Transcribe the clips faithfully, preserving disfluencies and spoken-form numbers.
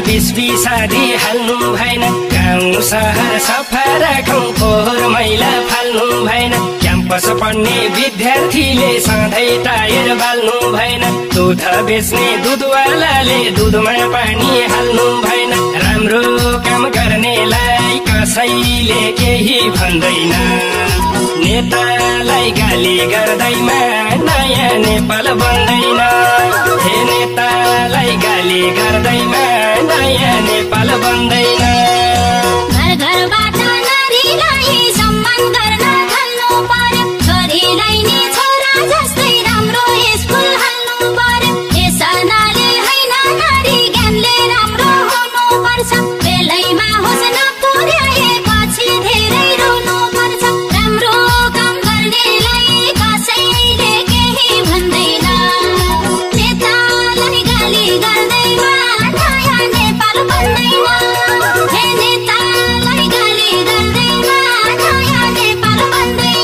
बिस बिसारी हाल्नु भएन। गाउँ सहर सफा राखौँ फोहोर मैला फाल्नु भएन। क्याम्पस पढ्ने विद्यार्थीले सधैँ टायर बाल्नु भएन। दुध बेच्ने दुधवालाले दुधमा पानी हाल्नु भएन। राम्रो काम गर्नेलाई कसैले केही भन्दैन। नेतालाई गाली गर्दैमा नयाँ नेपाल बन्दैन। हे नेतालाई गाली गर्दैमा नयाँ नेपाल बन्दैन। घर घरबाट नारीलाई सम्मान गर्न थाल्नु पर्यो। छोरीलाई नि छोरा जस्तै राम्रो स्कुल हाल्नु पर्यो। यसनाले हैन नारी ज्ञानले राम्रो हुनु पर्छ। बेलैमा होस् नपुर्याए पछि धेरै रुनु पर्छ। राम्रो काम गर्नेलाई कसैले केही भन्दैन। नेतालाई गाली गर्दैमा नयाँ नेपाल बन्दैन। हे नेतालाई गाली गर्दैमा नयाँ नेपाल बन्दैन।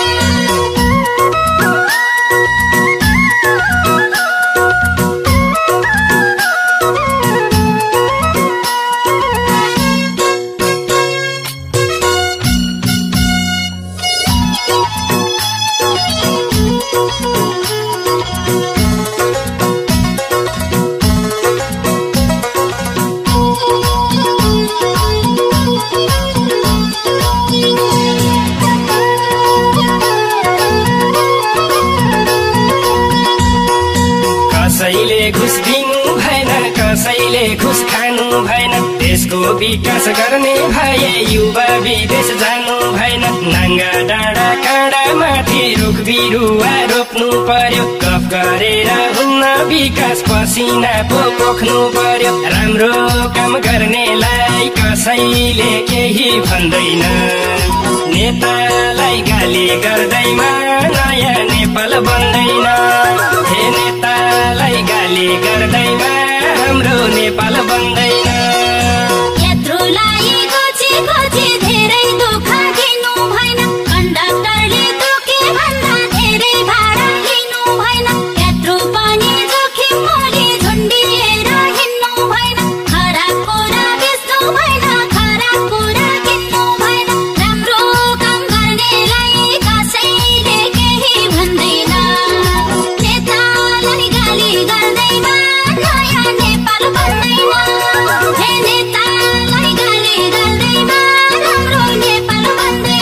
कसैले घुस दिनु भएन, कसैले घुस खानु भएन। देशको विकास गर्ने भए युवा विदेश जानु भएन। नाङ्गा डाँडा काँडा माथि रुख बिरुवा रोप्नु पर्यो। गफ गरेर हुन्न विकास पसिना पो पोख्नु पर्यो। राम्रो काम गर्नेलाई कसैले केही भन्दैन। नेतालाई गाली गर्दैमा नयाँ नेपाल बन्दैन। हे नेतालाई गाली गर्दैमा हाम्रो नेपाल बन्दैन। यात्रुलाई खोजी खोजी धेरै दुःख दिनु भएन। कन्डक्टरले तोके भन्दा धेरै भाडा लिनु भएन। यात्रु पनि जोखिम मोली झुन्डिएर हिँड्नु भएन। खराब कुरा बेच्नु भएन, खराब कुरा किन्नु भएन। राम्रो काम गर्नेलाई कसैले केही भन्दैन। नेतालाई गाली गर्दैमा नयाँ नेपाल बन्दैन। हे नेतालाई गाली गर्दैमा राम्रो नेपाल बन्दैन।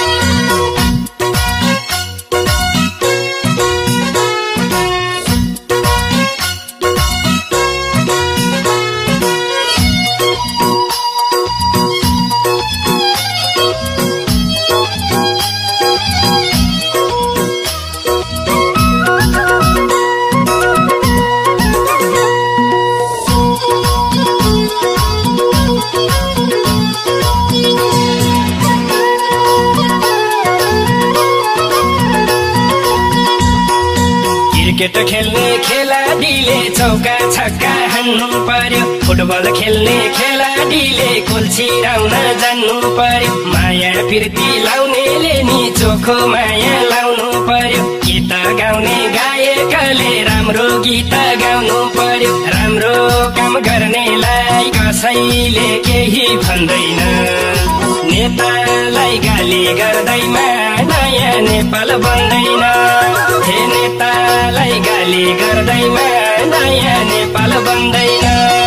क्रिकेट खेल्ने खेलाडीले चौका छक्का हान्नु पर्यो। फुटबल खेल्ने खेलाडीले गोल छिराउन जान्नु पर्यो। माया फिर्ती लाउनेले नि चोखो माया लाउनु पर्यो। गीत गाउने गायकले राम्रो गीत गाउनु पर्यो। राम्रो काम गर्नेलाई कसैले केही भन्दैन। नेतालाई गाली गर्दैमा नयाँ नेपाल बन्दैन। हे नेतालाई गाली गर्दैमा नयाँ नेपाल बन्दैन।